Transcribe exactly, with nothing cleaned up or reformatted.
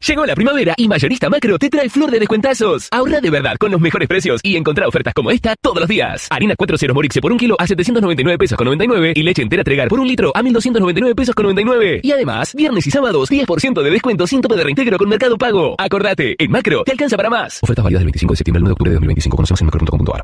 Llegó la primavera y Mayorista Macro te trae flor de descuentazos. Ahorra de verdad con los mejores precios y encontrá ofertas como esta todos los días. Harina cuatro ceros Morixe por un kilo a setecientos noventa y nueve pesos con noventa y nueve y leche entera Tregar por un litro a mil doscientos noventa y nueve pesos con noventa y nueve. Y además, viernes y sábados diez por ciento de descuento sin tope de reintegro con Mercado Pago. Acordate, en Macro te alcanza para más. Ofertas válidas del veinticinco de septiembre al nueve de octubre de dos mil veinticinco. Conocemos en macro punto com punto a r.